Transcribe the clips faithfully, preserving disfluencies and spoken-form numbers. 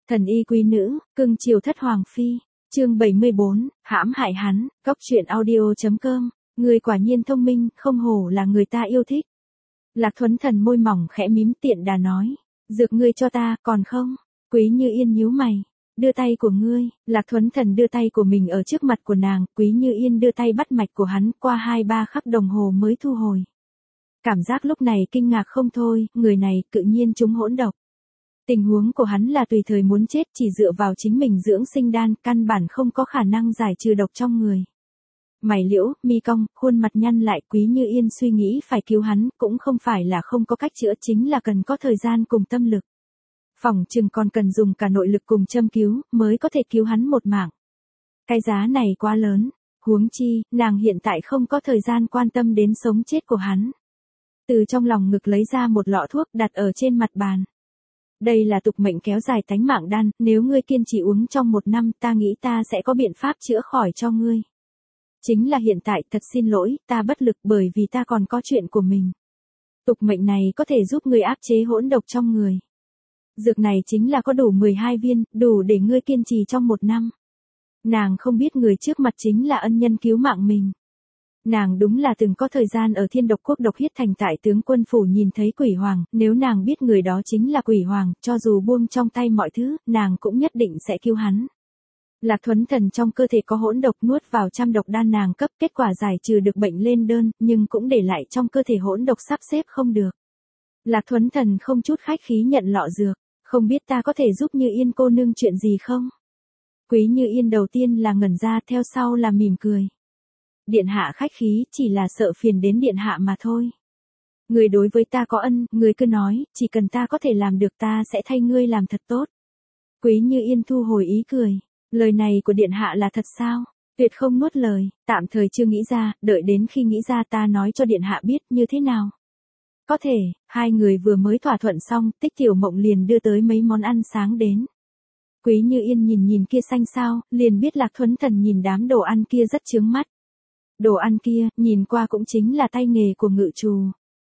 Thần y quý nữ, cưng chiều thất hoàng phi. Chương bảy mươi bốn, hãm hại hắn. Cóc truyện audio chấm com. Người quả nhiên thông minh, không hổ là người ta yêu thích. Lạc Thuấn Thần môi mỏng khẽ mím tiện đà nói, dược ngươi cho ta, còn không? Quý Như Yên nhíu mày, đưa tay của ngươi. Lạc Thuấn Thần đưa tay của mình ở trước mặt của nàng, Quý Như Yên đưa tay bắt mạch của hắn, qua hai ba khắc đồng hồ mới thu hồi. Cảm giác lúc này kinh ngạc không thôi, người này tự nhiên trúng hỗn độc. Tình huống của hắn là tùy thời muốn chết, chỉ dựa vào chính mình dưỡng sinh đan, căn bản không có khả năng giải trừ độc trong người. Mày liễu, mi cong, khuôn mặt nhăn lại, Quý Như Yên suy nghĩ phải cứu hắn, cũng không phải là không có cách chữa, chính là cần có thời gian cùng tâm lực. Phỏng chừng còn cần dùng cả nội lực cùng châm cứu, mới có thể cứu hắn một mạng. Cái giá này quá lớn, huống chi, nàng hiện tại không có thời gian quan tâm đến sống chết của hắn. Từ trong lòng ngực lấy ra một lọ thuốc đặt ở trên mặt bàn. Đây là tục mệnh kéo dài tánh mạng đan, nếu ngươi kiên trì uống trong một năm, ta nghĩ ta sẽ có biện pháp chữa khỏi cho ngươi. Chính là hiện tại, thật xin lỗi, ta bất lực bởi vì ta còn có chuyện của mình. Tục mệnh này có thể giúp ngươi áp chế hỗn độc trong người. Dược này chính là có đủ mười hai viên, đủ để ngươi kiên trì trong một năm. Nàng không biết người trước mặt chính là ân nhân cứu mạng mình. Nàng đúng là từng có thời gian ở Thiên Độc Quốc độc huyết thành tại tướng quân phủ nhìn thấy quỷ hoàng, nếu nàng biết người đó chính là quỷ hoàng, cho dù buông trong tay mọi thứ, nàng cũng nhất định sẽ cứu hắn. Lạc Thuấn Thần trong cơ thể có hỗn độc, nuốt vào trăm độc đan nàng cấp, kết quả giải trừ được bệnh lên đơn, nhưng cũng để lại trong cơ thể hỗn độc sắp xếp không được. Lạc Thuấn Thần không chút khách khí nhận lọ dược, không biết ta có thể giúp Như Yên cô nương chuyện gì không? Quý Như Yên đầu tiên là ngẩn ra, theo sau là mỉm cười. Điện hạ khách khí, chỉ là sợ phiền đến điện hạ mà thôi. Người đối với ta có ân, người cứ nói, chỉ cần ta có thể làm được ta sẽ thay ngươi làm thật tốt. Quý Như Yên thu hồi ý cười, lời này của điện hạ là thật sao? Tuyệt không nuốt lời, tạm thời chưa nghĩ ra, đợi đến khi nghĩ ra ta nói cho điện hạ biết như thế nào. Có thể, hai người vừa mới thỏa thuận xong, Tích Tiểu Mộng liền đưa tới mấy món ăn sáng đến. Quý Như Yên nhìn nhìn kia xanh sao, liền biết Lạc Thuấn Thần nhìn đám đồ ăn kia rất chướng mắt. Đồ ăn kia, nhìn qua cũng chính là tay nghề của ngự trù.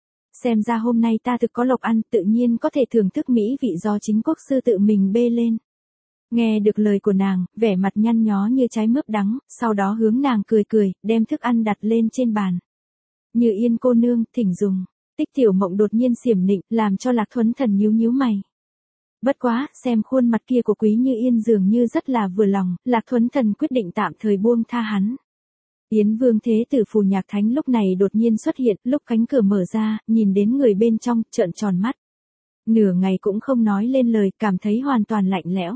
Xem ra hôm nay ta thực có lộc ăn, tự nhiên có thể thưởng thức mỹ vị do chính quốc sư tự mình bê lên. Nghe được lời của nàng, vẻ mặt nhăn nhó như trái mướp đắng, sau đó hướng nàng cười cười, đem thức ăn đặt lên trên bàn. Như Yên cô nương, thỉnh dùng. Tích Tiểu Mộng đột nhiên xiểm nịnh, làm cho Lạc Thuấn Thần nhíu nhíu mày. Bất quá, xem khuôn mặt kia của Quý Như Yên dường như rất là vừa lòng, Lạc Thuấn Thần quyết định tạm thời buông tha hắn. Yến Vương Thế Tử Phù Nhạc Thánh lúc này đột nhiên xuất hiện, lúc cánh cửa mở ra, nhìn đến người bên trong, trợn tròn mắt. Nửa ngày cũng không nói lên lời, cảm thấy hoàn toàn lạnh lẽo.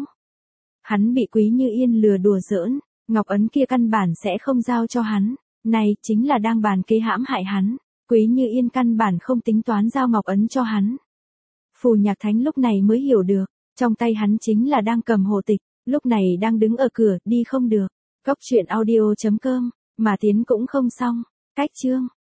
Hắn bị Quý Như Yên lừa đùa giỡn, ngọc ấn kia căn bản sẽ không giao cho hắn, này chính là đang bàn kế hãm hại hắn. Quý Như Yên căn bản không tính toán giao ngọc ấn cho hắn. Phù Nhạc Thánh lúc này mới hiểu được, trong tay hắn chính là đang cầm hồ tịch, lúc này đang đứng ở cửa, đi không được. Cóc truyện audio chấm com, mà tiến cũng không xong. Cách chương